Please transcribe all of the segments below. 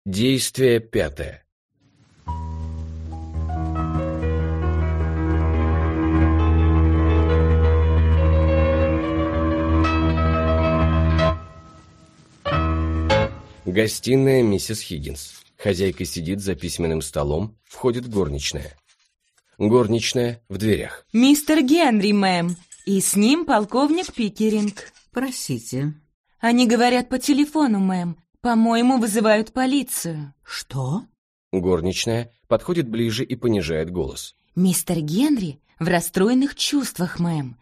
Действие 5. Гостиная миссис Хиггинс. Хозяйка сидит за письменным столом, входит горничная. Горничная в дверях. Мистер Генри, мэм, и с ним полковник Пикеринг. Простите. Они говорят по телефону, мэм. По-моему, вызывают полицию. Что? Горничная подходит ближе и понижает голос. Мистер Генри в расстроенных чувствах, мэм.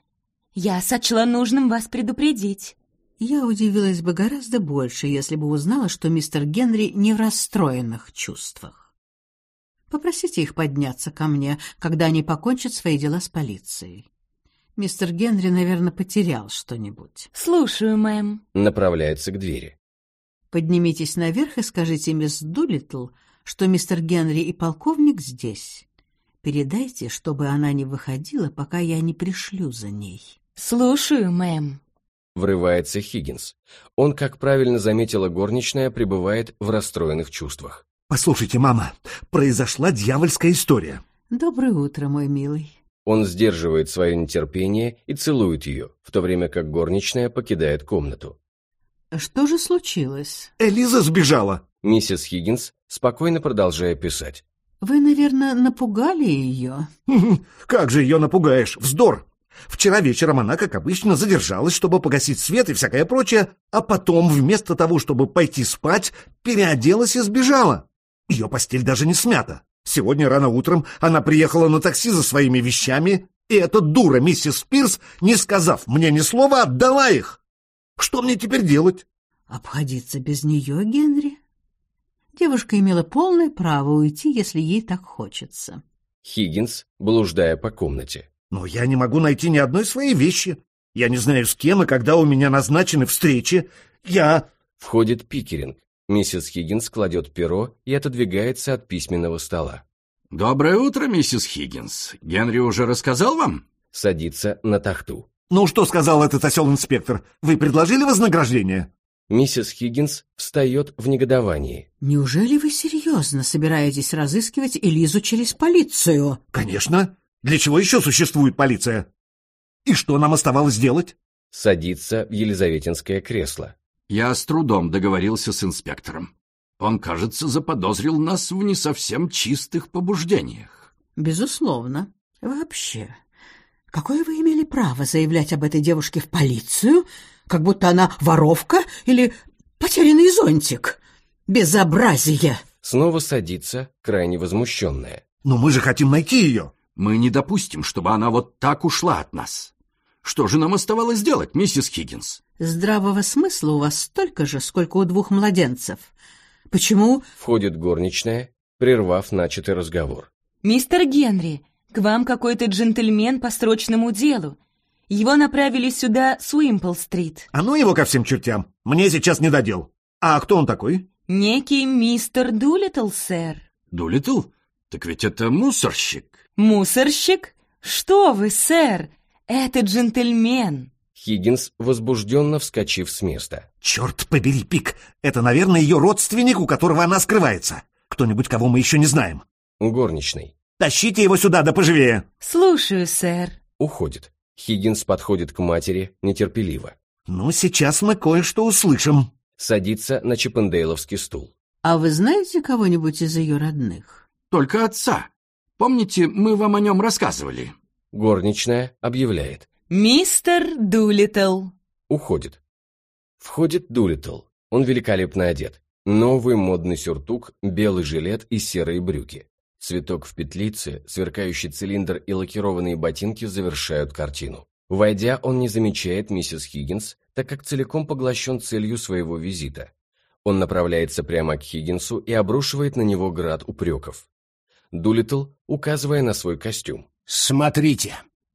Я сочла нужным вас предупредить. Я удивилась бы гораздо больше, если бы узнала, что мистер Генри не в расстроенных чувствах. Попросите их подняться ко мне, когда они покончат свои дела с полицией. Мистер Генри, наверное, потерял что-нибудь. Слушаю, мэм. Направляется к двери. Поднимитесь наверх и скажите мисс Дулиттл, что мистер Генри и полковник здесь. Передайте, чтобы она не выходила, пока я не пришлю за ней. Слушаю, мэм. Врывается Хиггинс. Он, как правильно заметила горничная, пребывает в расстроенных чувствах. «Послушайте, мама, произошла дьявольская история». Доброе утро, мой милый. Он сдерживает свое нетерпение и целует ее, в то время как горничная покидает комнату. Что же случилось? Элиза сбежала. Миссис Хиггинс спокойно продолжая писать. Вы, наверное, напугали ее? Как же ее напугаешь? Вздор! Вчера вечером она, как обычно, задержалась, чтобы погасить свет и всякое прочее, а потом, вместо того, чтобы пойти спать, переоделась и сбежала. Ее постель даже не смята. Сегодня рано утром она приехала на такси за своими вещами, и эта дура миссис Пирс, не сказав мне ни слова, отдала их. Что мне теперь делать? Обходиться без нее, Генри? Девушка имела полное право уйти, если ей так хочется. Хиггинс, блуждая по комнате. Но я не могу найти ни одной своей вещи. Я не знаю, с кем и когда у меня назначены встречи. Входит Пикеринг. Миссис Хиггинс кладет перо и отодвигается от письменного стола. «Доброе утро, миссис Хиггинс. Генри уже рассказал вам?» Садится на тахту. Ну, что сказал этот осел-инспектор? Вы предложили вознаграждение? Миссис Хиггинс встает в негодовании. Неужели вы серьезно собираетесь разыскивать Элизу через полицию? Конечно. Для чего еще существует полиция? И что нам оставалось делать? Садится в елизаветинское кресло. Я с трудом договорился с инспектором. Он, кажется, заподозрил нас в не совсем чистых побуждениях. Безусловно. Вообще, какое вы имели право заявлять об этой девушке в полицию, как будто она воровка или потерянный зонтик? Безобразие! Снова садится, крайне возмущенная. Но мы же хотим найти ее. Мы не допустим, чтобы она вот так ушла от нас. Что же нам оставалось делать, миссис Хиггинс? Здравого смысла у вас столько же, сколько у двух младенцев. Почему? Входит горничная, прервав начатый разговор. Мистер Генри, к вам какой-то джентльмен по срочному делу. Его направили сюда с Уимпл-стрит. А ну его ко всем чертям. Мне сейчас не до дел. А кто он такой? Некий мистер Дулиттл, сэр. Дулиттл? Так ведь это мусорщик. Мусорщик? Что вы, сэр? Это джентльмен. Хиггинс, возбужденно вскочив с места. Черт побери, Пик. Это, наверное, ее родственник, у которого она скрывается. Кто-нибудь, кого мы еще не знаем. Горничный. Тащите его сюда, да поживее. Слушаю, сэр. Уходит. Хиггинс подходит к матери нетерпеливо. Ну, сейчас мы кое-что услышим. Садится на чиппендейловский стул. А вы знаете кого-нибудь из ее родных? Только отца. Помните, мы вам о нем рассказывали? Горничная объявляет. Мистер Дулиттл. Уходит. Входит Дулиттл. Он великолепно одет. Новый модный сюртук, белый жилет и серые брюки. Цветок в петлице, сверкающий цилиндр и лакированные ботинки завершают картину. Войдя, он не замечает миссис Хиггинс, так как целиком поглощен целью своего визита. Он направляется прямо к Хиггинсу и обрушивает на него град упреков. Дулиттл, указывая на свой костюм. «Смотрите,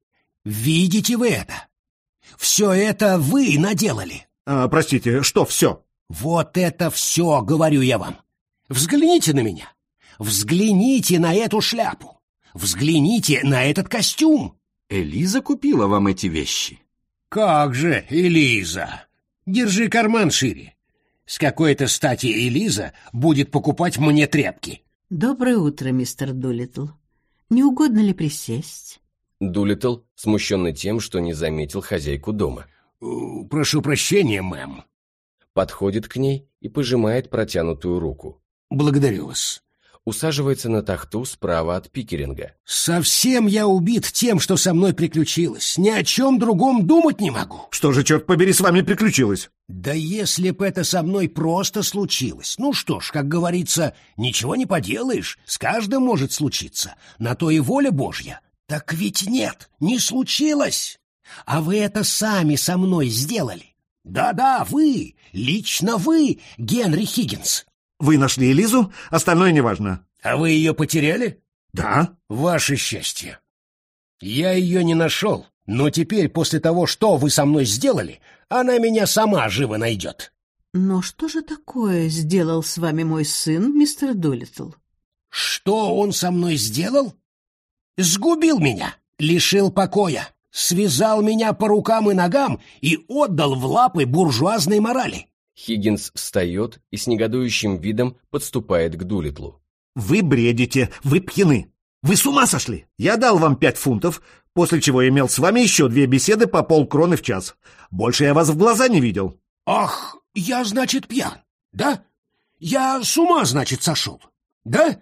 видите вы это? Все это вы наделали». Простите, что все? Вот это все, говорю я вам. Взгляните на меня. Взгляните на эту шляпу. Взгляните на этот костюм. Элиза купила вам эти вещи? Как же, Элиза? Держи карман шире. С какой-то стати Элиза будет покупать мне тряпки? Доброе утро, мистер Дулиттл. Не угодно ли присесть? Дулиттл, смущенный тем, что не заметил хозяйку дома. Прошу прощения, мэм. Подходит к ней и пожимает протянутую руку. Благодарю вас. Усаживается на тахту справа от Пикеринга. Совсем я убит тем, что со мной приключилось. Ни о чем другом думать не могу. Что же, черт побери, с вами приключилось? Да если б это со мной просто случилось. Ну что ж, как говорится, ничего не поделаешь, с каждым может случиться. На то и воля Божья. Так ведь нет, не случилось. А вы это сами со мной сделали. Да-да, вы, лично вы, Генри Хиггинс. Вы нашли Элизу, остальное неважно. А вы ее потеряли? Да. Ваше счастье. Я ее не нашел, но теперь, после того, что вы со мной сделали, она меня сама живо найдет. Но что же такое сделал с вами мой сын, мистер Дулиттл? Что он со мной сделал? Сгубил меня, лишил покоя, связал меня по рукам и ногам и отдал в лапы буржуазной морали. Хиггинс встает и с негодующим видом подступает к Дулиттлу. Вы бредите, вы пьяны. Вы с ума сошли? Я дал вам 5 фунтов, после чего имел с вами еще 2 беседы по полкроны в час. Больше я вас в глаза не видел. Ах, я, значит, пьян, да? Я с ума, значит, сошел, да?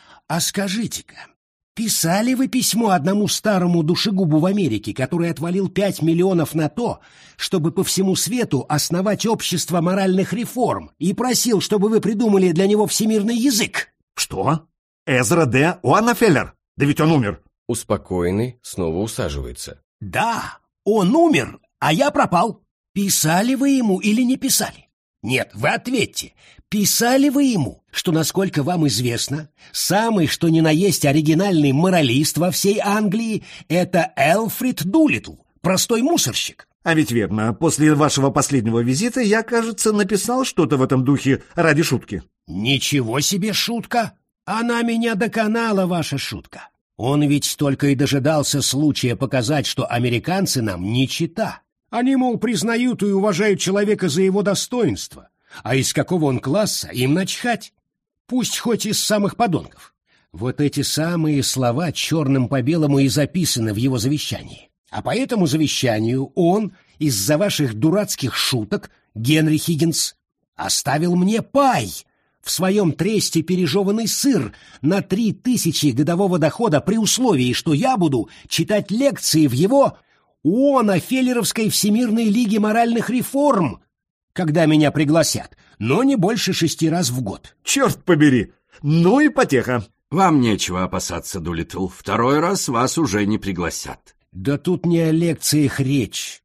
А скажите-ка, писали вы письмо одному старому душегубу в Америке, который отвалил 5 миллионов на то, чтобы по всему свету основать общество моральных реформ, и просил, чтобы вы придумали для него всемирный язык? Что? Эзра Д. Уаннафеллер? Да ведь он умер. Успокоенный снова усаживается. Да, он умер, а я пропал. Писали вы ему или не писали? Нет, вы ответьте. Писали вы ему, что, насколько вам известно, самый что ни на есть оригинальный моралист во всей Англии — это Элфрид Дулиттл, простой мусорщик? А ведь верно, после вашего последнего визита я, кажется, написал что-то в этом духе ради шутки. Ничего себе шутка! Она меня доконала, ваша шутка. Он ведь только и дожидался случая показать, что американцы нам не чита. Они, мол, признают и уважают человека за его достоинство, а из какого он класса им начхать. Пусть хоть из самых подонков. Вот эти самые слова черным по белому и записаны в его завещании. А по этому завещанию он, из-за ваших дурацких шуток, Генри Хиггинс, оставил мне пай в своем тресте пережеванный сыр на 3000 годового дохода при условии, что я буду читать лекции в его Уоннофеллеровской Всемирной Лиге моральных реформ, когда меня пригласят, но не больше 6 раз в год. Черт побери! Ну и потеха. Вам нечего опасаться, Дулиттл. 2-й раз вас уже не пригласят. Да тут не о лекциях речь.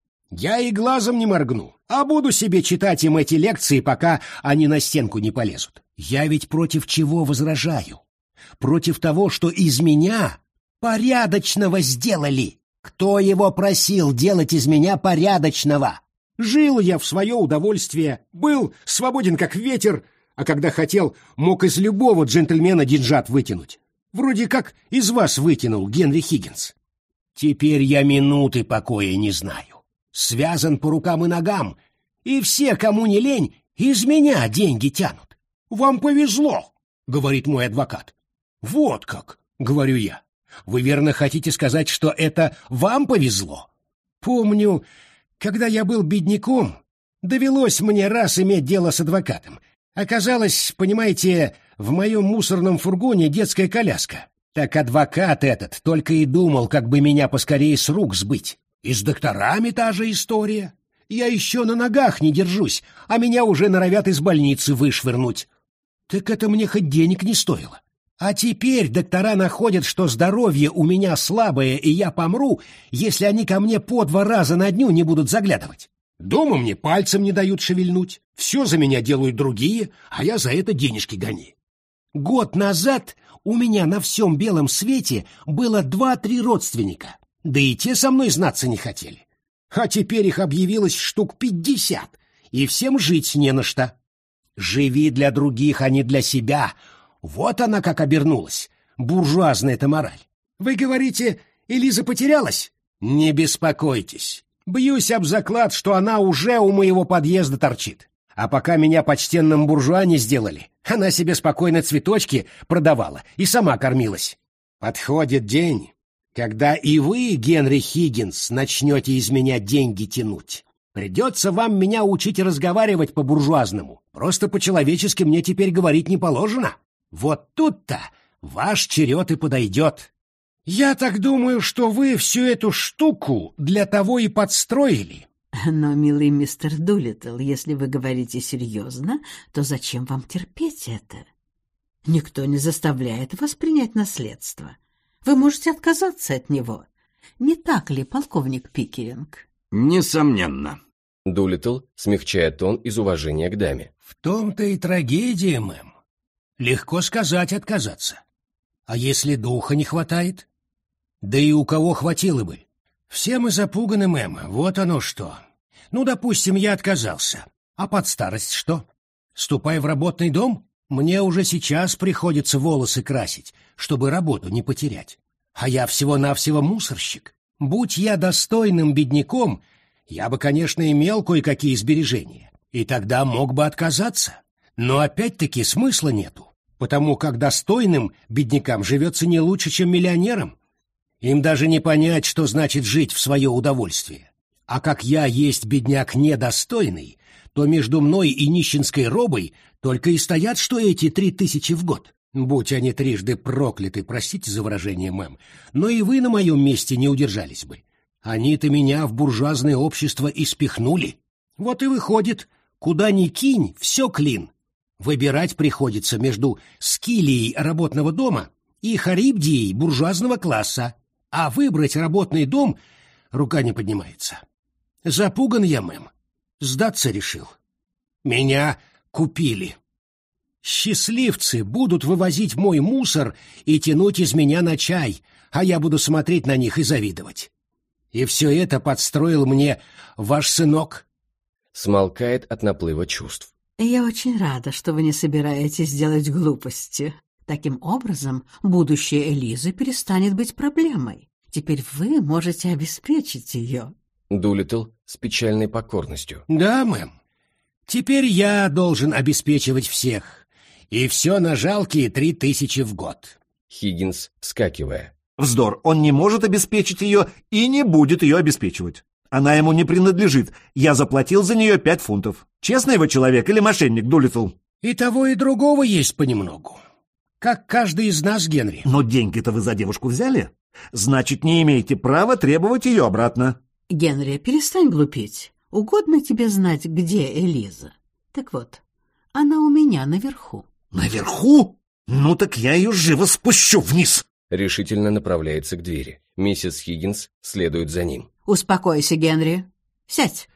Я и глазом не моргну, а буду себе читать им эти лекции, пока они на стенку не полезут. Я ведь против чего возражаю? Против того, что из меня порядочного сделали. Кто его просил делать из меня порядочного? Жил я в свое удовольствие, был свободен как ветер, а когда хотел, мог из любого джентльмена деньжат вытянуть. Вроде как из вас вытянул Генри Хиггинс. Теперь я минуты покоя не знаю. Связан по рукам и ногам, и все, кому не лень, из меня деньги тянут. «Вам повезло», — говорит мой адвокат. «Вот как», — говорю я. «Вы верно хотите сказать, что это вам повезло?» Помню, когда я был бедняком, довелось мне раз иметь дело с адвокатом. Оказалось, понимаете, в моем мусорном фургоне детская коляска. Так адвокат этот только и думал, как бы меня поскорее с рук сбыть. И с докторами та же история. Я еще на ногах не держусь, а меня уже норовят из больницы вышвырнуть. Так это мне хоть денег не стоило. А теперь доктора находят, что здоровье у меня слабое, и я помру, если они ко мне по 2 раза на дню не будут заглядывать. Дома мне пальцем не дают шевельнуть, все за меня делают другие, а я за это денежки гони. Год назад у меня на всем белом свете было 2-3 родственника, да и те со мной знаться не хотели. А теперь их объявилось штук 50, и всем жить не на что. Живи для других, а не для себя. Вот она как обернулась, буржуазная-то мораль. Вы говорите, Элиза потерялась? Не беспокойтесь. Бьюсь об заклад, что она уже у моего подъезда торчит. А пока меня почтенным буржуа не сделали, она себе спокойно цветочки продавала и сама кормилась. Подходит день, когда и вы, Генри Хиггинс, начнете из меня деньги тянуть. Придется вам меня учить разговаривать по-буржуазному. Просто по-человечески мне теперь говорить не положено. Вот тут-то ваш черед и подойдет. Я так думаю, что вы всю эту штуку для того и подстроили. Но, милый мистер Дулиттл, если вы говорите серьезно, то зачем вам терпеть это? Никто не заставляет вас принять наследство. Вы можете отказаться от него. Не так ли, полковник Пикеринг? Несомненно. Дулиттл, смягчая тон из уважения к даме. В том-то и трагедия, мэм. Легко сказать отказаться. А если духа не хватает? Да и у кого хватило бы? Все мы запуганы, мэм, вот оно что. Ну, допустим, я отказался. А под старость что? Ступай в работный дом? Мне уже сейчас приходится волосы красить, чтобы работу не потерять. А я всего-навсего мусорщик. Будь я достойным бедняком, я бы, конечно, имел кое-какие сбережения. И тогда мог бы отказаться. Но опять-таки смысла нету, потому как достойным беднякам живется не лучше, чем миллионерам. Им даже не понять, что значит жить в свое удовольствие. А как я есть бедняк недостойный, то между мной и нищенской робой только и стоят, что эти 3000 в год. Будь они трижды прокляты, простите за выражение, мэм, но и вы на моем месте не удержались бы. Они-то меня в буржуазное общество и спихнули. Вот и выходит, куда ни кинь, все клин. Выбирать приходится между скилией работного дома и харибдией буржуазного класса, а выбрать работный дом рука не поднимается. Запуган я, мэм. Сдаться решил. Меня купили. Счастливцы будут вывозить мой мусор и тянуть из меня на чай, а я буду смотреть на них и завидовать. И все это подстроил мне ваш сынок. Смолкает от наплыва чувств. Я очень рада, что вы не собираетесь делать глупости. Таким образом, будущее Элизы перестанет быть проблемой. Теперь вы можете обеспечить ее. Дулиттл с печальной покорностью. Да, мэм. Теперь я должен обеспечивать всех. И все на жалкие 3000 в год. Хиггинс, вскакивая. Вздор, он не может обеспечить ее и не будет ее обеспечивать. Она ему не принадлежит. Я заплатил за нее 5 фунтов. Честный вы человек или мошенник, Дулиттл? И того, и другого есть понемногу. Как каждый из нас, Генри. Но деньги-то вы за девушку взяли. Значит, не имеете права требовать ее обратно. Генри, перестань глупеть. Угодно тебе знать, где Элиза? Так вот, она у меня наверху. Наверху? Ну так я ее живо спущу вниз. Решительно направляется к двери. Миссис Хиггинс следует за ним. Успокойся, Генри. Сядь.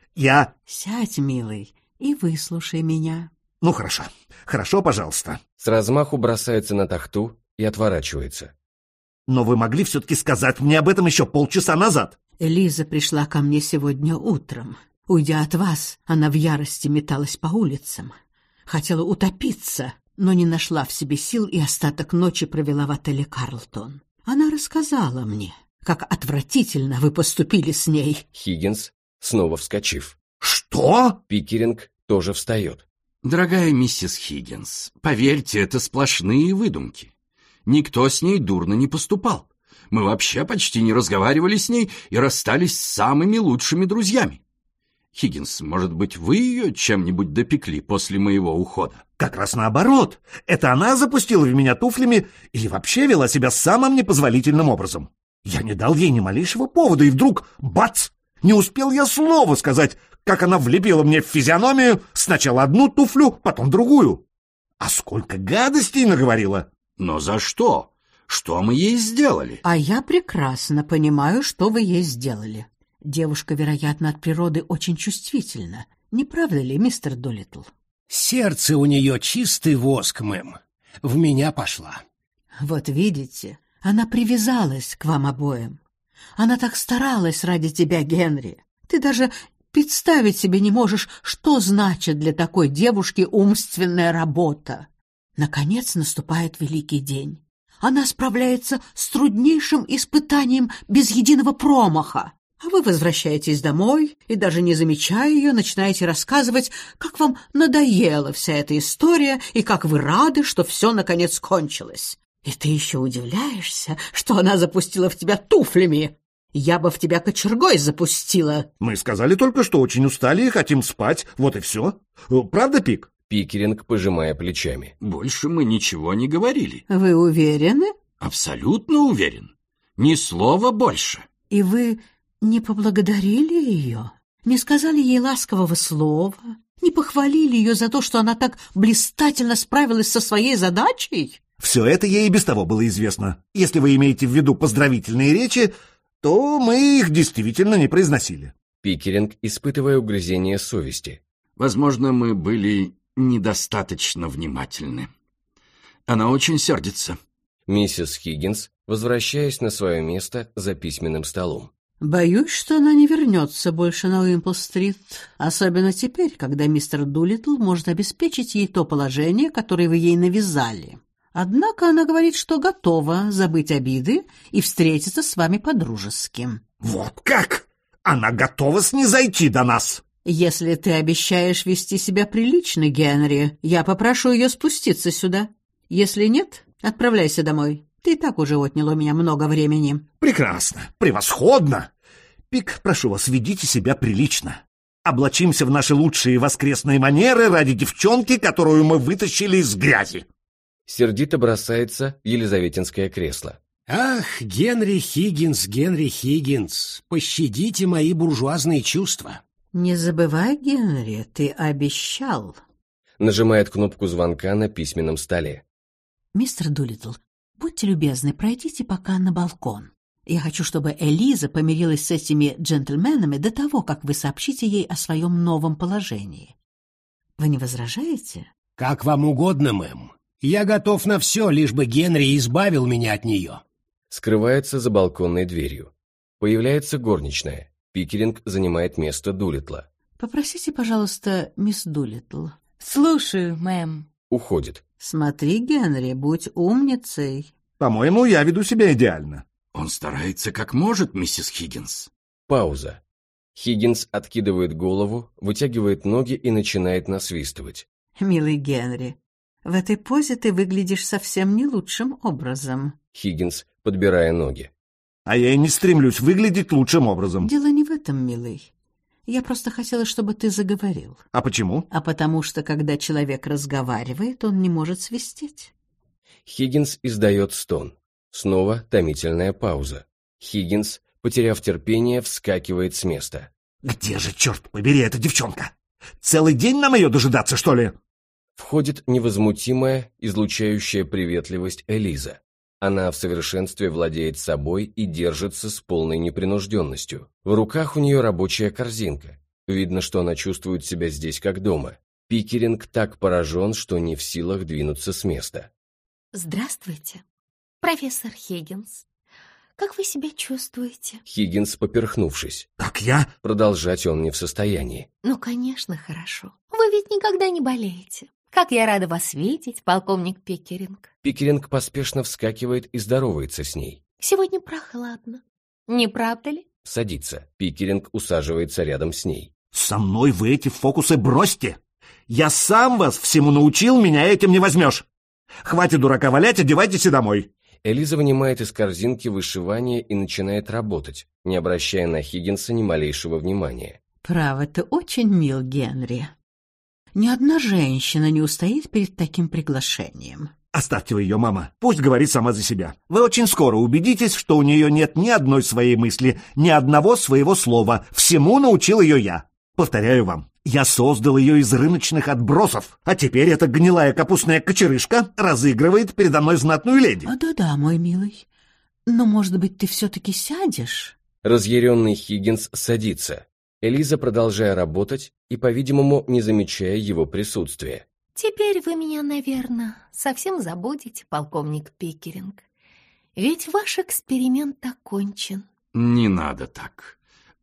Сядь, милый, и выслушай меня. Ну, хорошо. Хорошо, пожалуйста. С размаху бросается на тахту и отворачивается. Но вы могли все-таки сказать мне об этом еще полчаса назад. Элиза пришла ко мне сегодня утром. Уйдя от вас, она в ярости металась по улицам. Хотела утопиться, но не нашла в себе сил и остаток ночи провела в отеле «Карлтон». Она рассказала мне, как отвратительно вы поступили с ней. Хиггинс, снова вскочив. Что? Пикеринг тоже встает. Дорогая миссис Хиггинс, поверьте, это сплошные выдумки. Никто с ней дурно не поступал. Мы вообще почти не разговаривали с ней и расстались с самыми лучшими друзьями. Хиггинс, может быть, вы ее чем-нибудь допекли после моего ухода? Как раз наоборот. Это она запустила в меня туфлями или вообще вела себя самым непозволительным образом. Я не дал ей ни малейшего повода, и вдруг — бац! Не успел я слова сказать, как она влепила мне в физиономию сначала одну туфлю, потом другую. А сколько гадостей наговорила! Но за что? Что мы ей сделали? А я прекрасно понимаю, что вы ей сделали. Девушка, вероятно, от природы очень чувствительна. Не правда ли, мистер Дулиттл? Сердце у нее чистый воск, мэм. В меня пошла. Вот видите, она привязалась к вам обоим. Она так старалась ради тебя, Генри. Ты даже представить себе не можешь, что значит для такой девушки умственная работа. Наконец наступает великий день. Она справляется с труднейшим испытанием без единого промаха. А вы возвращаетесь домой и, даже не замечая ее, начинаете рассказывать, как вам надоела вся эта история и как вы рады, что все наконец кончилось. И ты еще удивляешься, что она запустила в тебя туфлями. Я бы в тебя кочергой запустила. Мы сказали только, что очень устали и хотим спать, вот и все. Правда, Пик? Пикеринг, пожимая плечами. Больше мы ничего не говорили. Вы уверены? Абсолютно уверен. Ни слова больше. И вы не поблагодарили ее? Не сказали ей ласкового слова? Не похвалили ее за то, что она так блистательно справилась со своей задачей? Все это ей и без того было известно. Если вы имеете в виду поздравительные речи, то мы их действительно не произносили. Пикеринг, испытывая угрызение совести. Возможно, мы были недостаточно внимательны. Она очень сердится. Миссис Хиггинс, возвращаясь на свое место за письменным столом. Боюсь, что она не вернется больше на Уимпл-стрит, особенно теперь, когда мистер Дулиттл может обеспечить ей то положение, которое вы ей навязали. Однако она говорит, что готова забыть обиды и встретиться с вами по-дружески. Вот как? Она готова снизойти до нас? Если ты обещаешь вести себя прилично, Генри, я попрошу ее спуститься сюда. Если нет, отправляйся домой. Ты и так уже отнял у меня много времени. Прекрасно, превосходно. Пик, прошу вас, ведите себя прилично. Облачимся в наши лучшие воскресные манеры ради девчонки, которую мы вытащили из грязи. Сердито бросается в елизаветинское кресло. Ах, Генри Хиггинс, пощадите мои буржуазные чувства. Не забывай, Генри, ты обещал. Нажимает кнопку звонка на письменном столе. Мистер Дулиттл, будьте любезны, пройдите пока на балкон. Я хочу, чтобы Элиза помирилась с этими джентльменами до того, как вы сообщите ей о своем новом положении. Вы не возражаете? Как вам угодно, мэм. Я готов на все, лишь бы Генри избавил меня от нее. Скрывается за балконной дверью. Появляется горничная. Пикеринг занимает место Дулиттла. Попросите, пожалуйста, мисс Дулиттл. Слушаю, мэм. Уходит. Смотри, Генри, будь умницей. По-моему, я веду себя идеально. Он старается как может, миссис Хиггинс. Пауза. Хиггинс откидывает голову, вытягивает ноги и начинает насвистывать. Милый Генри, в этой позе ты выглядишь совсем не лучшим образом. Хиггинс, подбирая ноги. А я и не стремлюсь выглядеть лучшим образом. Дело не в этом, милый. Я просто хотела, чтобы ты заговорил. А почему? А потому что, когда человек разговаривает, он не может свистеть. Хиггинс издает стон. Снова томительная пауза. Хиггинс, потеряв терпение, вскакивает с места. Где же, черт побери, эта девчонка? Целый день нам ее дожидаться, что ли? Входит невозмутимая, излучающая приветливость Элиза. Она в совершенстве владеет собой и держится с полной непринужденностью. В руках у нее рабочая корзинка. Видно, что она чувствует себя здесь как дома. Пикеринг так поражен, что не в силах двинуться с места. Здравствуйте, профессор Хиггинс. Как вы себя чувствуете? Хиггинс, поперхнувшись. Как я? Продолжать он не в состоянии. Ну, конечно, хорошо. Вы ведь никогда не болеете. Как я рада вас видеть, полковник Пикеринг. Пикеринг поспешно вскакивает и здоровается с ней. Сегодня прохладно. Не правда ли? Садится. Пикеринг усаживается рядом с ней. Со мной вы эти фокусы бросьте. Я сам вас всему научил, меня этим не возьмешь. Хватит дурака валять, одевайтесь и домой. Элиза вынимает из корзинки вышивание и начинает работать, не обращая на Хиггинса ни малейшего внимания. Право, ты очень мил, Генри. Ни одна женщина не устоит перед таким приглашением. Оставьте вы ее, мама. Пусть говорит сама за себя. Вы очень скоро убедитесь, что у нее нет ни одной своей мысли, ни одного своего слова. Всему научил ее я. Повторяю вам, я создал ее из рыночных отбросов, а теперь эта гнилая капустная кочерышка разыгрывает передо мной знатную леди. Да-да, мой милый. Но, может быть, ты все-таки сядешь? Разъяренный Хиггинс садится. Элиза, продолжая работать и, по-видимому, не замечая его присутствия. Теперь вы меня, наверное, совсем забудете, полковник Пикеринг. Ведь ваш эксперимент окончен. Не надо так.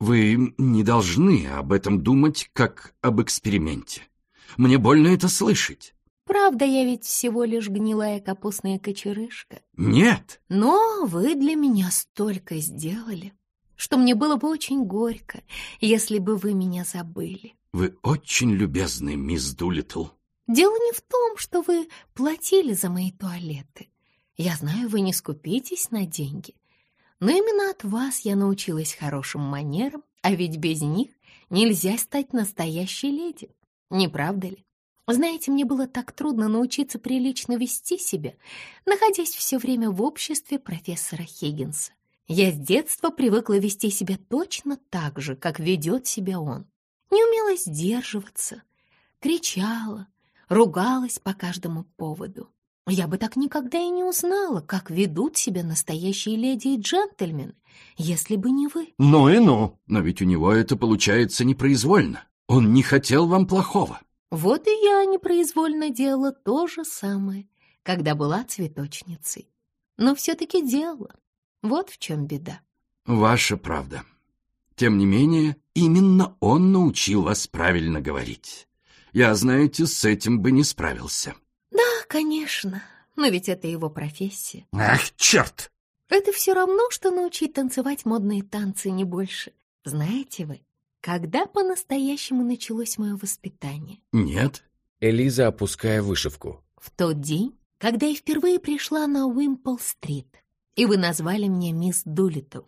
Вы не должны об этом думать, как об эксперименте. Мне больно это слышать. Правда, я ведь всего лишь гнилая капустная кочерышка. Нет. Но вы для меня столько сделали. что мне было бы очень горько, если бы вы меня забыли. Вы очень любезны, мисс Дулиттл. Дело не в том, что вы платили за мои туалеты. Я знаю, вы не скупитесь на деньги. Но именно от вас я научилась хорошим манерам, а ведь без них нельзя стать настоящей леди. Не правда ли? Знаете, мне было так трудно научиться прилично вести себя, находясь все время в обществе профессора Хиггинса. Я с детства привыкла вести себя точно так же, как ведет себя он. Не умела сдерживаться, кричала, ругалась по каждому поводу. Я бы так никогда и не узнала, как ведут себя настоящие леди и джентльмены, если бы не вы. Ну и ну. Но ведь у него это получается непроизвольно. Он не хотел вам плохого. Вот и я непроизвольно делала то же самое, когда была цветочницей. Но все-таки делала. Вот в чем беда. Ваша правда. Тем не менее, именно он научил вас правильно говорить. Я, знаете, с этим бы не справился. Да, конечно, но ведь это его профессия. Ах, черт! Это все равно, что научить танцевать модные танцы, не больше. Знаете вы, когда по-настоящему началось мое воспитание? Нет. Элиза, опуская вышивку. В тот день, когда я впервые пришла на Уимпл-стрит, и вы назвали меня мисс Дулиттл.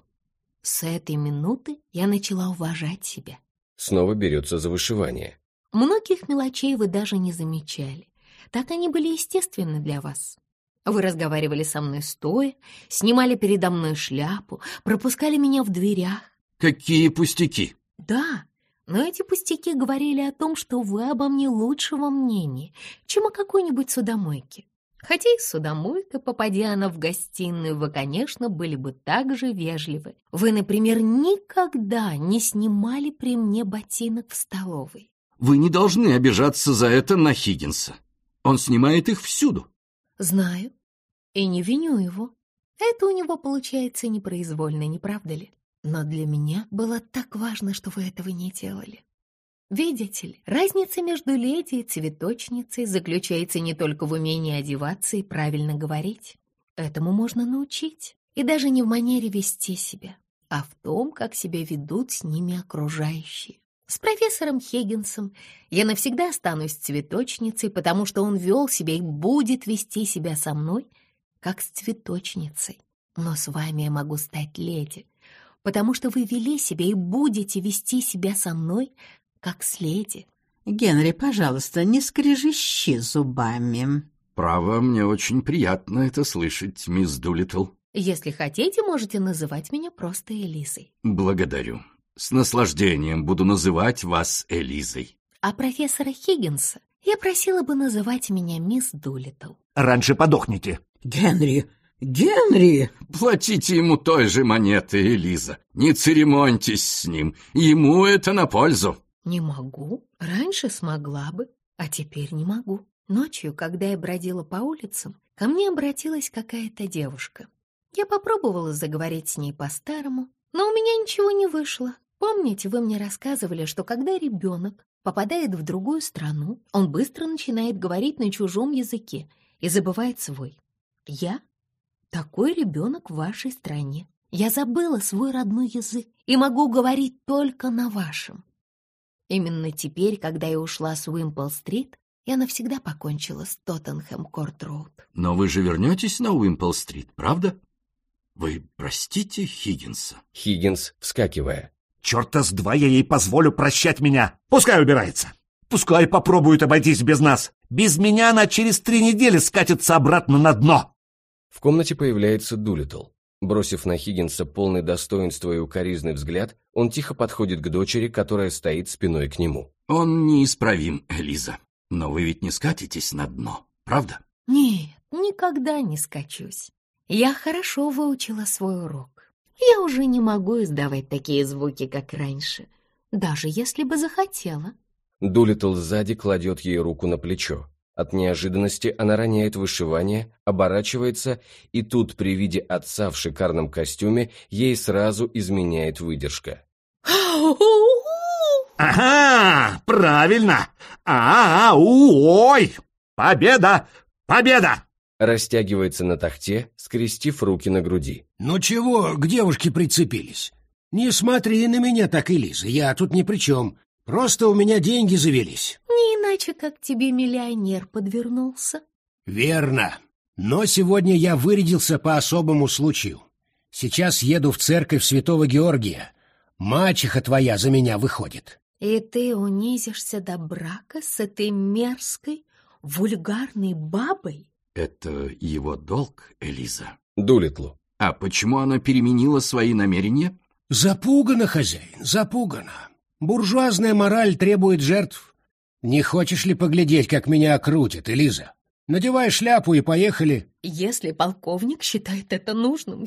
С этой минуты я начала уважать себя. Снова берется за вышивание. Многих мелочей вы даже не замечали. Так они были естественны для вас. Вы разговаривали со мной стоя, снимали передо мной шляпу, пропускали меня в дверях. Какие пустяки! Да, но эти пустяки говорили о том, что вы обо мне лучшего мнения, чем о какой-нибудь судомойке. Хотя и судомойка, попадя она в гостиную, вы, конечно, были бы так же вежливы. Вы, например, никогда не снимали при мне ботинок в столовой. Вы не должны обижаться за это на Хиггинса. Он снимает их всюду. Знаю. И не виню его. Это у него получается непроизвольно, не правда ли? Но для меня было так важно, что вы этого не делали. Видите ли, разница между леди и цветочницей заключается не только в умении одеваться и правильно говорить. Этому можно научить. И даже не в манере вести себя, а в том, как себя ведут с ними окружающие. С профессором Хиггинсом я навсегда останусь цветочницей, потому что он вел себя и будет вести себя со мной, как с цветочницей. Но с вами я могу стать леди, потому что вы вели себя и будете вести себя со мной, как с леди. Генри, пожалуйста, не скрежещи зубами. Право, мне очень приятно это слышать, мисс Дулиттл. Если хотите, можете называть меня просто Элизой. Благодарю. С наслаждением буду называть вас Элизой. А профессора Хиггинса я просила бы называть меня мисс Дулиттл. Раньше подохните. Генри! Генри! Платите ему той же монетой, Элиза. Не церемоньтесь с ним. Ему это на пользу. Не могу. Раньше смогла бы, а теперь не могу. Ночью, когда я бродила по улицам, ко мне обратилась какая-то девушка. Я попробовала заговорить с ней по-старому, но у меня ничего не вышло. Помните, вы мне рассказывали, что когда ребенок попадает в другую страну, он быстро начинает говорить на чужом языке и забывает свой. Я такой ребенок в вашей стране. Я забыла свой родной язык и могу говорить только на вашем. Именно теперь, когда я ушла с Уимпл-стрит, я навсегда покончила с Тоттенхэм-Корт-роуд. Но вы же вернетесь на Уимпл-стрит, правда? Вы простите Хиггинса? Хиггинс, вскакивая. Черта с два я ей позволю прощать меня. Пускай убирается. Пускай попробует обойтись без нас. Без меня она через 3 недели скатится обратно на дно. В комнате появляется Дулиттл. Бросив на Хиггинса полный достоинства и укоризный взгляд, он тихо подходит к дочери, которая стоит спиной к нему. Он неисправим, Элиза. Но вы ведь не скатитесь на дно, правда? Нет, никогда не скачусь. Я хорошо выучила свой урок. Я уже не могу издавать такие звуки, как раньше, даже если бы захотела. Дулиттл сзади кладет ей руку на плечо. От неожиданности она роняет вышивание, оборачивается, и тут при виде отца в шикарном костюме ей сразу изменяет выдержка. Ага, правильно. Ой, победа, победа! Растягивается на тахте, скрестив руки на груди. Ну чего к девушке прицепились? Не смотри на меня так, Элиза, я тут ни при чем. Просто у меня деньги завелись. Не иначе, как тебе миллионер подвернулся. Верно. Но сегодня я вырядился по особому случаю. Сейчас еду в церковь Святого Георгия. Мачеха твоя за меня выходит. И ты унизишься до брака с этой мерзкой, вульгарной бабой? Это его долг, Элиза. Дулитлу. А почему она переменила свои намерения? Запугана, хозяин, запугана. Буржуазная мораль требует жертв. Не хочешь ли поглядеть, как меня окрутят, Элиза? Надевай шляпу и поехали. Если полковник считает это нужным,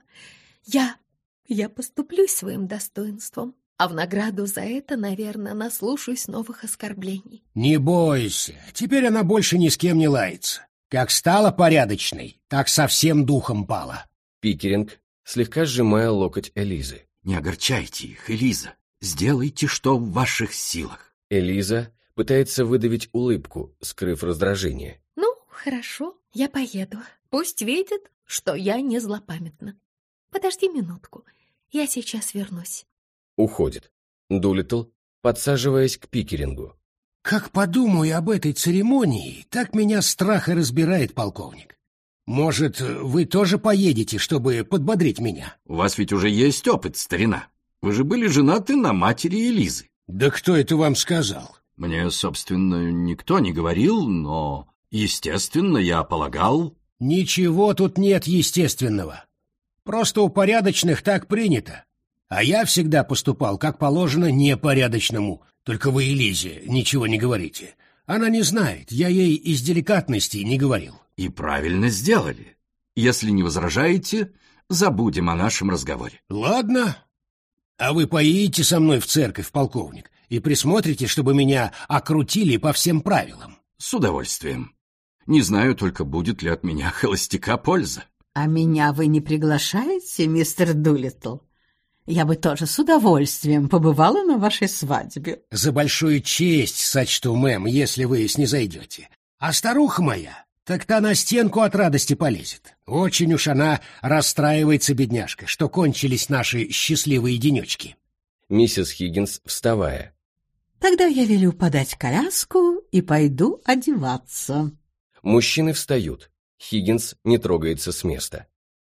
я поступлюсь своим достоинством. А в награду за это, наверное, наслушаюсь новых оскорблений. Не бойся, теперь она больше ни с кем не лается. Как стала порядочной, так совсем духом пала. Пикеринг, слегка сжимая локоть Элизы. Не огорчайте их, Элиза. Сделайте, что в ваших силах. Элиза пытается выдавить улыбку, скрыв раздражение. Ну, хорошо, я поеду. Пусть видят, что я не злопамятна. Подожди минутку, я сейчас вернусь. Уходит. Дулиттл, подсаживаясь к Пикерингу. Как подумаю об этой церемонии, так меня страх и разбирает, полковник. Может, вы тоже поедете, чтобы подбодрить меня? У вас ведь уже есть опыт, старина. Вы же были женаты на матери Элизы. Да кто это вам сказал? Мне, собственно, никто не говорил, но, естественно, я полагал... Ничего тут нет естественного. Просто у порядочных так принято. А я всегда поступал, как положено, непорядочному. Только вы Элизе ничего не говорите. Она не знает, я ей из деликатности не говорил. И правильно сделали. Если не возражаете, забудем о нашем разговоре. Ладно. А вы поедете со мной в церковь, полковник, и присмотрите, чтобы меня окрутили по всем правилам. С удовольствием. Не знаю только, будет ли от меня холостяка польза. А меня вы не приглашаете, мистер Дулиттл? Я бы тоже с удовольствием побывала на вашей свадьбе. За большую честь сочту, мэм, если вы снизойдете. А старуха моя, так та на стенку от радости полезет. Очень уж она расстраивается, бедняжка, что кончились наши счастливые денечки. Миссис Хиггинс, вставая. Тогда я велю подать коляску и пойду одеваться. Мужчины встают. Хиггинс не трогается с места.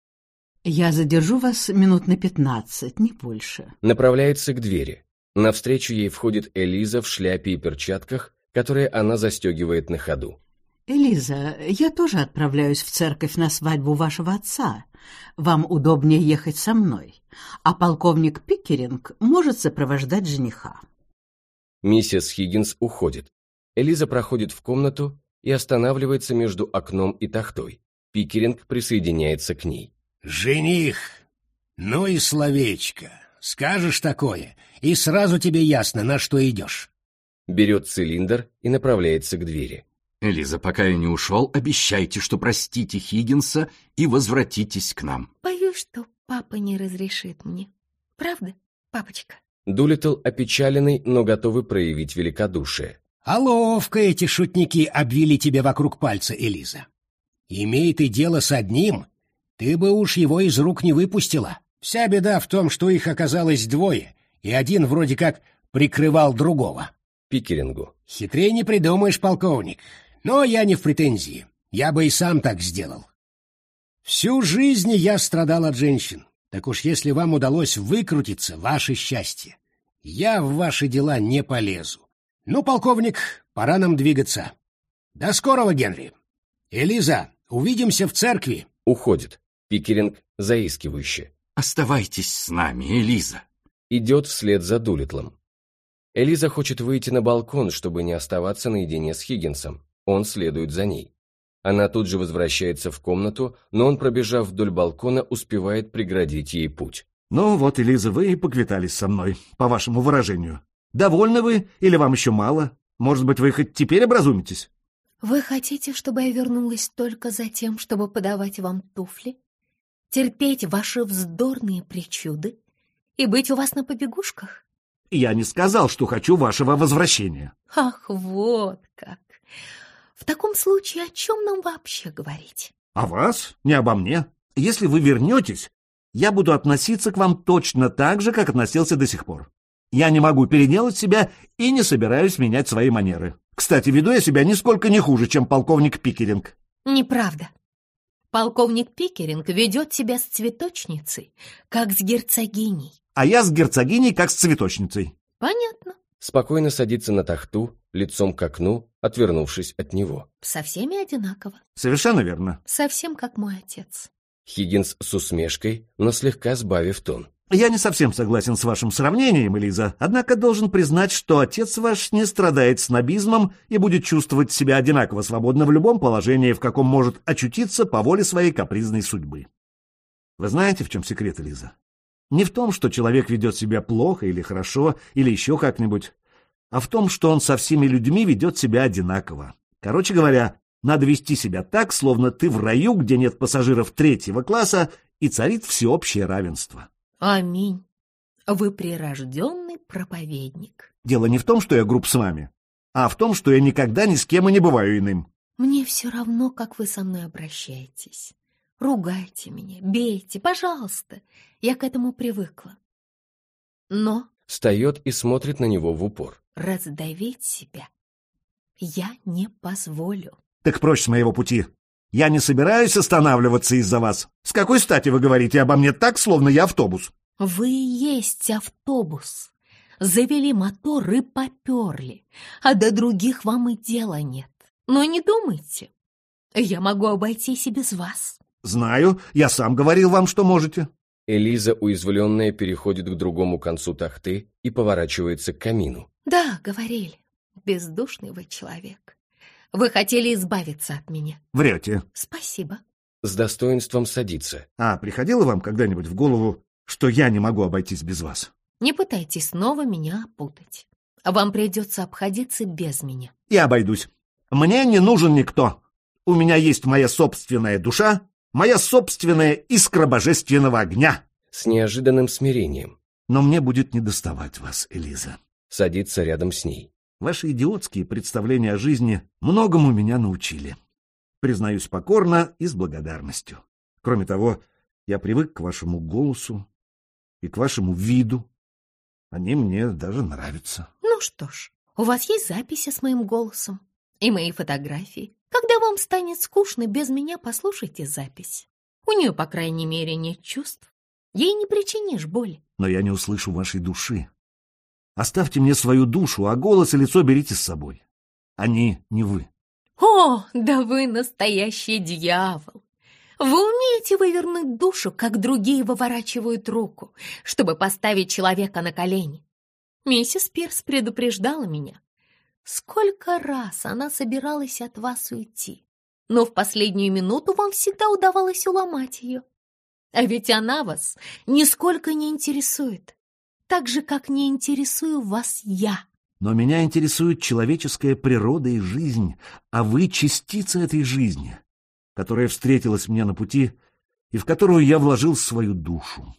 Я задержу вас минут на 15, не больше. Направляется к двери. Навстречу ей входит Элиза в шляпе и перчатках, которые она застегивает на ходу. Элиза, я тоже отправляюсь в церковь на свадьбу вашего отца. Вам удобнее ехать со мной, а полковник Пикеринг может сопровождать жениха. Миссис Хиггинс уходит. Элиза проходит в комнату и останавливается между окном и тахтой. Пикеринг присоединяется к ней. «Жених! Ну и словечко! Скажешь такое, и сразу тебе ясно, на что идешь». Берет цилиндр и направляется к двери. Элиза, пока я не ушел, обещайте, что простите Хиггинса и возвратитесь к нам. Боюсь, что папа не разрешит мне. Правда, папочка? Дулиттл опечаленный, но готовый проявить великодушие. А ловко эти шутники обвели тебя вокруг пальца, Элиза. Имей ты дело с одним, ты бы уж его из рук не выпустила. Вся беда в том, что их оказалось двое, и один вроде как прикрывал другого. Пикерингу. Хитрее не придумаешь, полковник. Но я не в претензии. Я бы и сам так сделал. Всю жизнь я страдал от женщин. Так уж если вам удалось выкрутиться, ваше счастье. Я в ваши дела не полезу. Ну, полковник, пора нам двигаться. До скорого, Генри. Элиза, увидимся в церкви. Уходит. Пикеринг заискивающе. Оставайтесь с нами, Элиза. Идет вслед за Дулиттлом. Элиза хочет выйти на балкон, чтобы не оставаться наедине с Хиггинсом. Он следует за ней. Она тут же возвращается в комнату, но он, пробежав вдоль балкона, успевает преградить ей путь. Ну вот, Элиза, вы и поквитались со мной, по вашему выражению. Довольны вы или вам еще мало? Может быть, вы хоть теперь образумитесь? Вы хотите, чтобы я вернулась только за тем, чтобы подавать вам туфли? Терпеть ваши вздорные причуды? И быть у вас на побегушках? Я не сказал, что хочу вашего возвращения. Ах, вот как! В таком случае о чем нам вообще говорить? О вас, не обо мне. Если вы вернетесь, я буду относиться к вам точно так же, как относился до сих пор. Я не могу переделать себя и не собираюсь менять свои манеры. Кстати, веду я себя нисколько не хуже, чем полковник Пикеринг. Неправда. Полковник Пикеринг ведет себя с цветочницей, как с герцогиней. А я с герцогиней, как с цветочницей. Понятно. Спокойно садится на тахту, лицом к окну, отвернувшись от него. Со всеми одинаково. Совершенно верно. Совсем как мой отец. Хиггинс с усмешкой, но слегка сбавив тон. Я не совсем согласен с вашим сравнением, Элиза, однако должен признать, что отец ваш не страдает снобизмом и будет чувствовать себя одинаково свободно в любом положении, в каком может очутиться по воле своей капризной судьбы. Вы знаете, в чем секрет, Элиза? Не в том, что человек ведет себя плохо или хорошо, или еще как-нибудь, а в том, что он со всеми людьми ведет себя одинаково. Короче говоря, надо вести себя так, словно ты в раю, где нет пассажиров 3-го класса и царит всеобщее равенство. Аминь. Вы прирожденный проповедник. Дело не в том, что я груб с вами, а в том, что я никогда ни с кем и не бываю иным. Мне все равно, как вы со мной обращаетесь. Ругайте меня, бейте, пожалуйста. Я к этому привыкла. Но Встает и смотрит на него в упор. раздавить себя я не позволю. Так прочь с моего пути. Я не собираюсь останавливаться из-за вас. С какой стати вы говорите обо мне так, словно я автобус? Вы и есть автобус. Завели мотор и поперли, а до других вам и дела нет. Но не думайте, я могу обойтись и без вас. Знаю, я сам говорил вам, что можете. Элиза, уязвленная, переходит к другому концу тахты и поворачивается к камину. Да, говорили, бездушный вы человек. Вы хотели избавиться от меня. Врете. Спасибо. С достоинством садится. А приходило вам когда-нибудь в голову, что я не могу обойтись без вас? Не пытайтесь снова меня опутать. Вам придется обходиться без меня. Я обойдусь. Мне не нужен никто. У меня есть моя собственная душа, моя собственная искра божественного огня. С неожиданным смирением. Но мне будет недоставать вас, Элиза. Садится рядом с ней. Ваши идиотские представления о жизни многому меня научили. Признаюсь покорно и с благодарностью. Кроме того, я привык к вашему голосу и к вашему виду. Они мне даже нравятся. Ну что ж, у вас есть записи с моим голосом и мои фотографии. Когда вам станет скучно без меня, послушайте запись. У нее, по крайней мере, нет чувств. Ей не причинишь боли. Но я не услышу вашей души. Оставьте мне свою душу, а голос и лицо берите с собой. Они не вы. О, да вы настоящий дьявол! Вы умеете вывернуть душу, как другие выворачивают руку, чтобы поставить человека на колени. Миссис Пирс предупреждала меня. Сколько раз она собиралась от вас уйти, но в последнюю минуту вам всегда удавалось уломать ее. А ведь она вас нисколько не интересует, так же, как не интересую вас я. Но меня интересует человеческая природа и жизнь, а вы — частица этой жизни, которая встретилась мне на пути и в которую я вложил свою душу.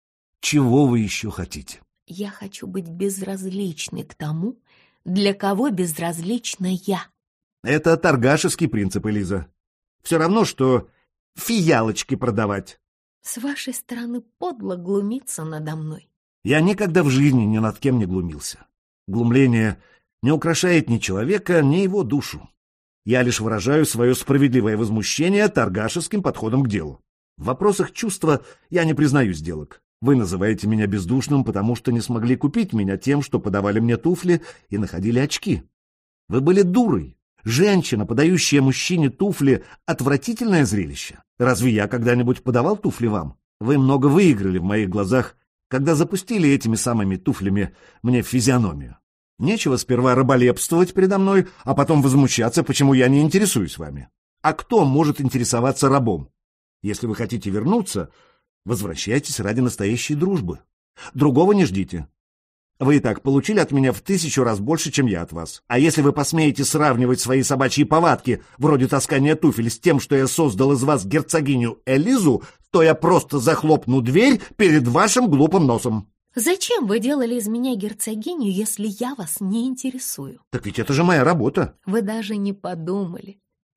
Чего вы еще хотите? Я хочу быть безразличной к тому, для кого безразлична я. Это торгашеский принцип, Элиза. Все равно, что фиалочки продавать. С вашей стороны подло глумиться надо мной. Я никогда в жизни ни над кем не глумился. Глумление не украшает ни человека, ни его душу. Я лишь выражаю свое справедливое возмущение торгашеским подходом к делу. В вопросах чувства я не признаю сделок. Вы называете меня бездушным, потому что не смогли купить меня тем, что подавали мне туфли и находили очки. Вы были дурой. Женщина, подающая мужчине туфли, — отвратительное зрелище. Разве я когда-нибудь подавал туфли вам? Вы много выиграли в моих глазах, когда запустили этими самыми туфлями мне в физиономию. Нечего сперва раболепствовать передо мной, а потом возмущаться, почему я не интересуюсь вами. А кто может интересоваться рабом? Если вы хотите вернуться, возвращайтесь ради настоящей дружбы. Другого не ждите. Вы и так получили от меня в 1000 раз больше, чем я от вас. А если вы посмеете сравнивать свои собачьи повадки, вроде таскания туфель, с тем, что я создал из вас герцогиню Элизу, то я просто захлопну дверь перед вашим глупым носом. Зачем вы делали из меня герцогиню, если я вас не интересую? Так ведь это же моя работа. Вы даже не подумали,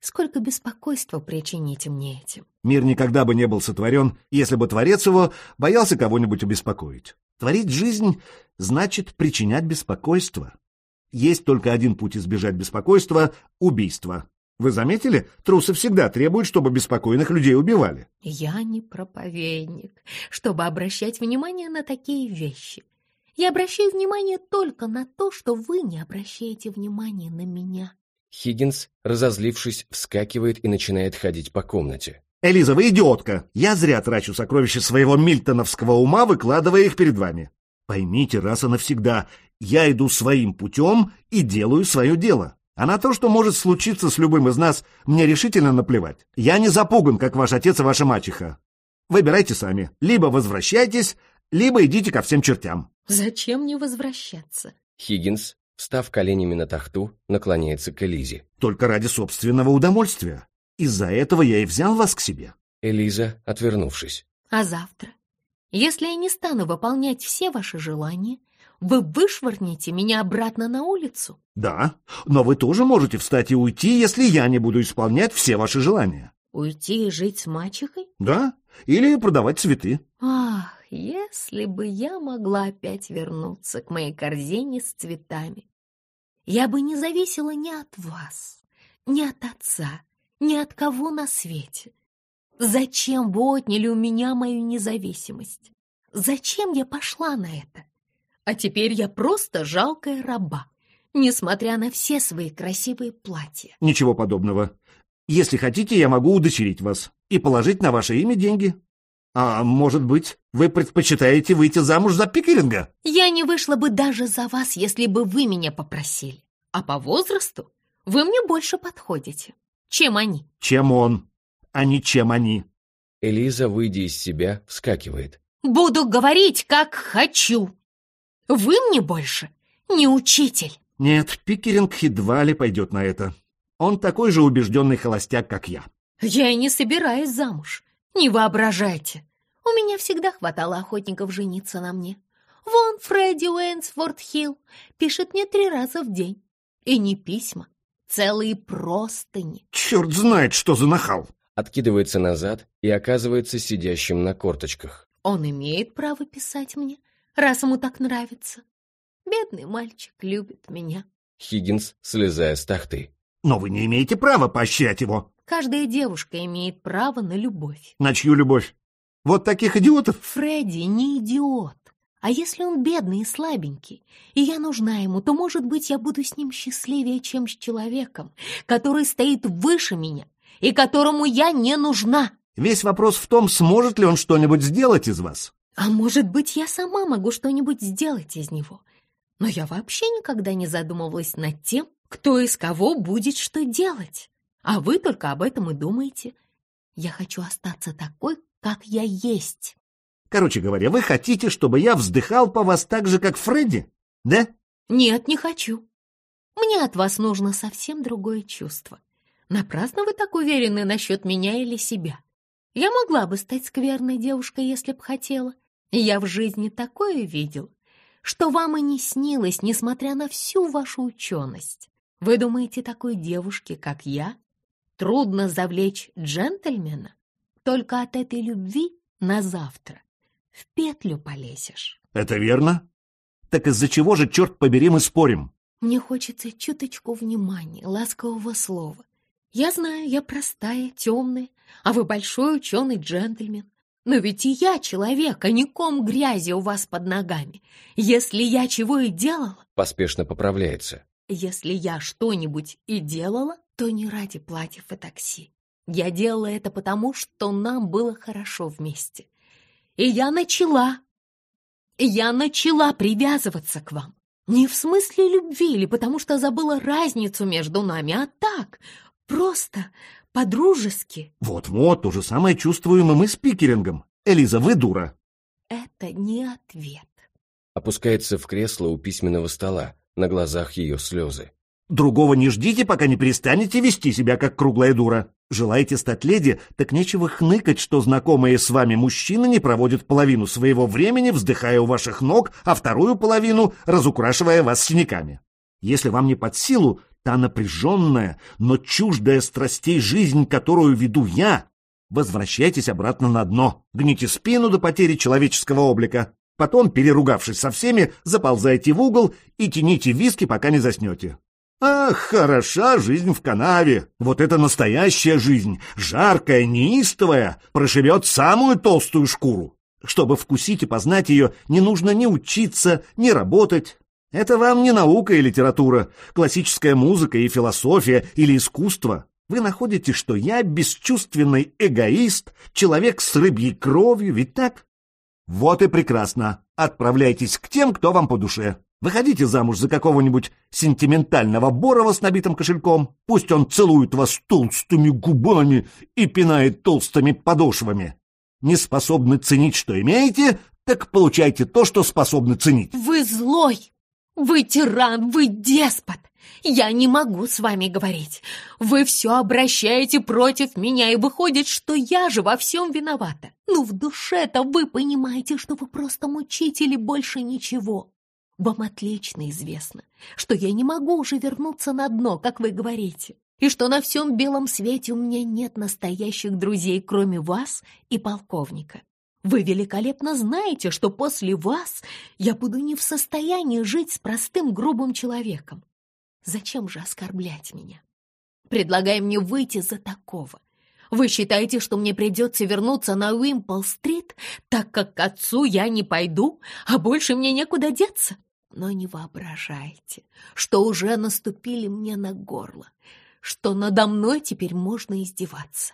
сколько беспокойства причините мне этим. Мир никогда бы не был сотворен, если бы творец его боялся кого-нибудь обеспокоить. Творить жизнь значит причинять беспокойство. Есть только один путь избежать беспокойства — убийство. Вы заметили? Трусы всегда требуют, чтобы беспокойных людей убивали. Я не проповедник, чтобы обращать внимание на такие вещи. Я обращаю внимание только на то, что вы не обращаете внимания на меня. Хиггинс, разозлившись, вскакивает и начинает ходить по комнате. Элиза, вы идиотка! Я зря трачу сокровища своего мильтоновского ума, выкладывая их перед вами. Поймите раз и навсегда, я иду своим путем и делаю свое дело. А на то, что может случиться с любым из нас, мне решительно наплевать. Я не запуган, как ваш отец и ваша мачеха. Выбирайте сами. Либо возвращайтесь, либо идите ко всем чертям. Зачем мне возвращаться? Хиггинс, встав коленями на тахту, наклоняется к Элизе. Только ради собственного удовольствия. Из-за этого я и взял вас к себе. Элиза, отвернувшись. А завтра, если я не стану выполнять все ваши желания, вы вышвырнете меня обратно на улицу? Да, но вы тоже можете встать и уйти, если я не буду исполнять все ваши желания. Уйти и жить с мачехой? Да, или продавать цветы. Ах, если бы я могла опять вернуться к моей корзине с цветами. Я бы не зависела ни от вас, ни от отца, ни от кого на свете. Зачем вы отняли у меня мою независимость? Зачем я пошла на это? А теперь я просто жалкая раба, несмотря на все свои красивые платья. Ничего подобного. Если хотите, я могу удочерить вас и положить на ваше имя деньги. А может быть, вы предпочитаете выйти замуж за Пикеринга? Я не вышла бы даже за вас, если бы вы меня попросили. А по возрасту вы мне больше подходите, чем они. Чем он, а не чем они. Элиза, выйдя из себя, вскакивает. Буду говорить, как хочу. Вы мне больше не учитель. Нет, Пикеринг едва ли пойдет на это. Он такой же убежденный холостяк, как я. Я и не собираюсь замуж. Не воображайте. У меня всегда хватало охотников жениться на мне. Вон Фредди Уэйнсворт-Хилл пишет мне 3 раза в день. И не письма, целые простыни. Черт знает, что за нахал. Откидывается назад и оказывается сидящим на корточках. Он имеет право писать мне, раз ему так нравится. Бедный мальчик любит меня. Хиггинс, слезая с тахты. Но вы не имеете права поощрять его. Каждая девушка имеет право на любовь. На чью любовь? Вот таких идиотов? Фредди не идиот. А если он бедный и слабенький, и я нужна ему, то, может быть, я буду с ним счастливее, чем с человеком, который стоит выше меня и которому я не нужна. Весь вопрос в том, сможет ли он что-нибудь сделать из вас. А может быть, я сама могу что-нибудь сделать из него. Но я вообще никогда не задумывалась над тем, кто из кого будет что делать. А вы только об этом и думаете. Я хочу остаться такой, как я есть. Короче говоря, вы хотите, чтобы я вздыхал по вас так же, как Фредди, да? Нет, не хочу. Мне от вас нужно совсем другое чувство. Напрасно вы так уверены насчет меня или себя. Я могла бы стать скверной девушкой, если б хотела. Я в жизни такое видел, что вам и не снилось, несмотря на всю вашу ученость. Вы думаете, такой девушке, как я, трудно завлечь джентльмена? Только от этой любви на завтра в петлю полезешь. Это верно? Так из-за чего же, черт побери, мы спорим? Мне хочется чуточку внимания, ласкового слова. Я знаю, я простая, темная, а вы большой ученый джентльмен. Но ведь и я человек, а не ком грязи у вас под ногами. Если я чего и делала... Поспешно поправляется. Если я что-нибудь и делала, то не ради платьев и такси. Я делала это потому, что нам было хорошо вместе. И я начала привязываться к вам. Не в смысле любви или потому что забыла разницу между нами, а так, просто по-дружески. Вот-вот, то же самое чувствуем и мы с Пикерингом. Элиза, вы дура. Это не ответ. Опускается в кресло у письменного стола, на глазах ее слезы. Другого не ждите, пока не перестанете вести себя, как круглая дура. Желаете стать леди, так нечего хныкать, что знакомые с вами мужчины не проводят половину своего времени, вздыхая у ваших ног, а вторую половину разукрашивая вас синяками. Если вам не под силу, Та напряженная, но чуждая страстей жизнь, которую веду я, возвращайтесь обратно на дно, гните спину до потери человеческого облика. Потом, переругавшись со всеми, заползайте в угол и тяните виски, пока не заснете. Ах, хороша жизнь в канаве! Вот это настоящая жизнь, жаркая, неистовая, прошибет самую толстую шкуру. Чтобы вкусить и познать ее, не нужно ни учиться, ни работать. Это вам не наука и литература, классическая музыка и философия или искусство. Вы находите, что я бесчувственный эгоист, человек с рыбьей кровью, ведь так? Вот и прекрасно. Отправляйтесь к тем, кто вам по душе. Выходите замуж за какого-нибудь сентиментального Борова с набитым кошельком. Пусть он целует вас толстыми губами и пинает толстыми подошвами. Не способны ценить, что имеете, так получайте то, что способны ценить. Вы злой! Вы тиран, вы деспот! Я не могу с вами говорить. Вы все обращаете против меня, и выходит, что я же во всем виновата. Ну, в душе-то вы понимаете, что вы просто мучители, больше ничего. Вам отлично известно, что я не могу уже вернуться на дно, как вы говорите, и что на всем белом свете у меня нет настоящих друзей, кроме вас и полковника. Вы великолепно знаете, что после вас я буду не в состоянии жить с простым грубым человеком. Зачем же оскорблять меня? Предлагая мне выйти за такого. Вы считаете, что мне придется вернуться на Уимпл-стрит, так как к отцу я не пойду, а больше мне некуда деться? Но не воображайте, что уже наступили мне на горло, что надо мной теперь можно издеваться.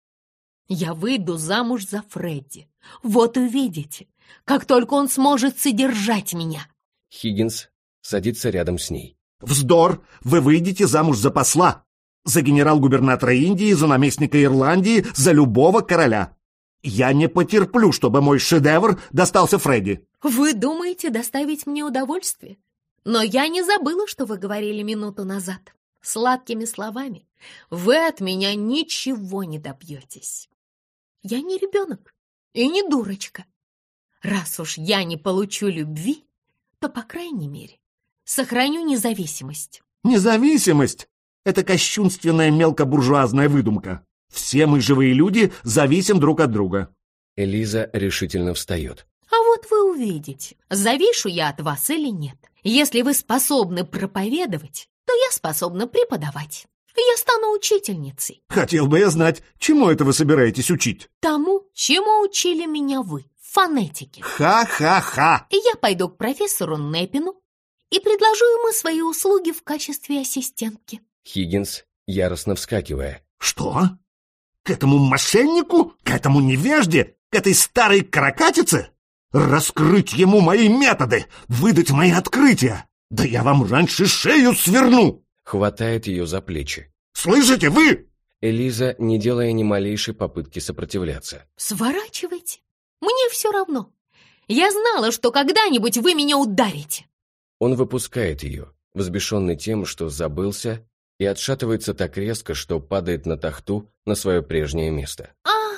Я выйду замуж за Фредди. Вот увидите, как только он сможет содержать меня. Хиггинс садится рядом с ней. Вздор! Вы выйдете замуж за посла, за генерал-губернатора Индии, за наместника Ирландии, за любого короля. Я не потерплю, чтобы мой шедевр достался Фредди. Вы думаете доставить мне удовольствие? Но я не забыла, что вы говорили минуту назад. Сладкими словами. Вы от меня ничего не добьетесь. Я не ребенок и не дурочка. Раз уж я не получу любви, то, по крайней мере, сохраню независимость. Независимость — это кощунственная мелкобуржуазная выдумка. Все мы, живые люди, зависим друг от друга. Элиза решительно встает. А вот вы увидите, завишу я от вас или нет. Если вы способны проповедовать, то я способна преподавать. Я стану учительницей. Хотел бы я знать, чему это вы собираетесь учить? Тому, чему учили меня вы, фонетике. Ха-ха-ха! И я пойду к профессору Неппину и предложу ему свои услуги в качестве ассистентки. Хиггинс, яростно вскакивая. Что? К этому мошеннику? К этому невежде? К этой старой каракатице? Раскрыть ему мои методы? Выдать мои открытия? Да я вам раньше шею сверну! Хватает ее за плечи. Слышите, вы? Элиза, не делая ни малейшей попытки сопротивляться. Сворачивайте. Мне все равно. Я знала, что когда-нибудь вы меня ударите. Он выпускает ее, взбешенный тем, что забылся, и отшатывается так резко, что падает на тахту на свое прежнее место.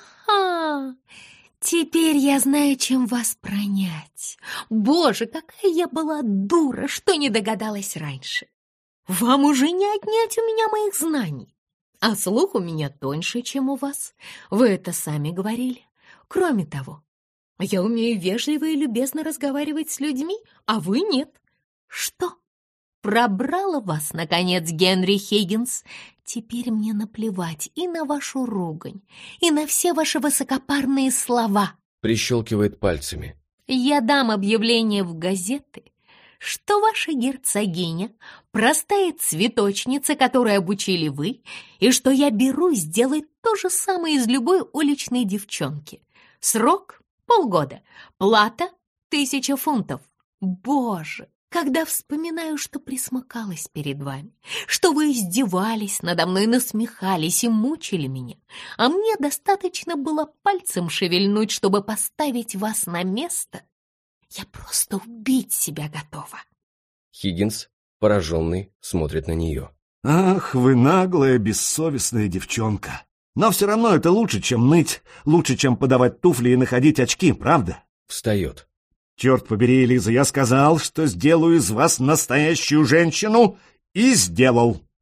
Ага, теперь я знаю, чем вас пронять. Боже, какая я была дура, что не догадалась раньше. Вам уже не отнять у меня моих знаний. А слух у меня тоньше, чем у вас. Вы это сами говорили. Кроме того, я умею вежливо и любезно разговаривать с людьми, а вы нет. Что? Пробрало вас, наконец, Генри Хиггинс? Теперь мне наплевать и на вашу ругань, и на все ваши высокопарные слова. Прищелкивает пальцами. Я дам объявление в газеты, что ваша герцогиня — простая цветочница, которой обучили вы, и что я берусь сделать то же самое из любой уличной девчонки. Срок — полгода, плата — 1000 фунтов. Боже! Когда вспоминаю, что присмыкалась перед вами, что вы издевались надо мной, насмехались и мучили меня, а мне достаточно было пальцем шевельнуть, чтобы поставить вас на место, я просто убить себя готова. Хиггинс, пораженный, смотрит на нее. Ах, вы наглая, бессовестная девчонка. Но все равно это лучше, чем ныть, лучше, чем подавать туфли и находить очки, правда? Встает. Черт побери, Элиза, я сказал, что сделаю из вас настоящую женщину, и сделал.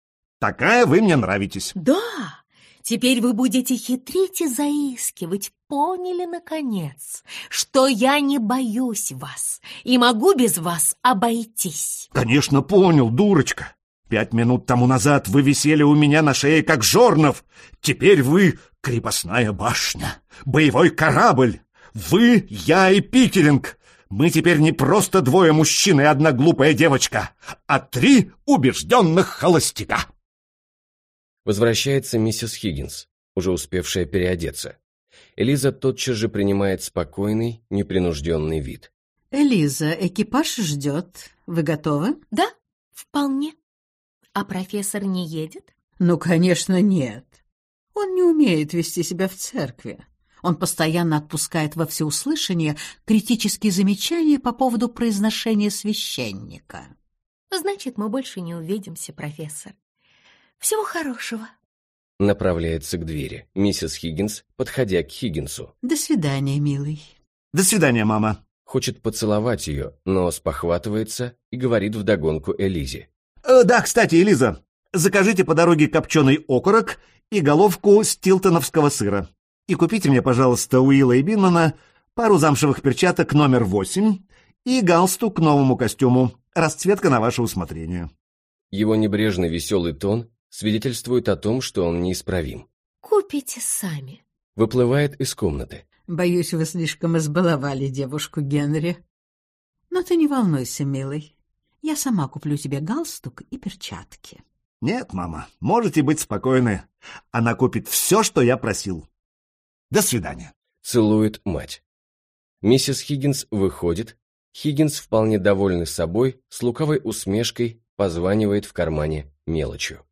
Такая вы мне нравитесь. Да, теперь вы будете хитрить и заискивать. Поняли, наконец, что я не боюсь вас и могу без вас обойтись. Конечно, понял, дурочка. 5 минут тому назад вы висели у меня на шее, как жорнов. Теперь вы крепостная башня, боевой корабль. Вы, я и Пикеринг. Мы теперь не просто 2 мужчин и 1 глупая девочка, а 3 убежденных холостяка. Возвращается миссис Хиггинс, уже успевшая переодеться. Элиза тотчас же принимает спокойный, непринужденный вид. Элиза, экипаж ждет. Вы готовы? Да, вполне. А профессор не едет? Ну, конечно, нет. Он не умеет вести себя в церкви. Он постоянно отпускает во всеуслышание критические замечания по поводу произношения священника. Значит, мы больше не увидимся, профессор. Всего хорошего. Направляется к двери. Миссис Хиггинс, подходя к Хиггинсу. До свидания, милый. До свидания, мама. Хочет поцеловать ее, но спохватывается и говорит вдогонку Элизе. Да, кстати, Элиза, закажите по дороге копченый окорок и головку стилтоновского сыра. И купите мне, пожалуйста, Уилла и Бинмана пару замшевых перчаток номер 8 и галстук к новому костюму. Расцветка на ваше усмотрение. Его небрежный веселый тон свидетельствует о том, что он неисправим. Купите сами. Выплывает из комнаты. Боюсь, вы слишком избаловали девушку, Генри. Но ты не волнуйся, милый. Я сама куплю тебе галстук и перчатки. Нет, мама, можете быть спокойны. Она купит все, что я просил. До свидания. Целует мать. Миссис Хиггинс выходит. Хиггинс, вполне довольный собой, с лукавой усмешкой, позванивает в кармане мелочью.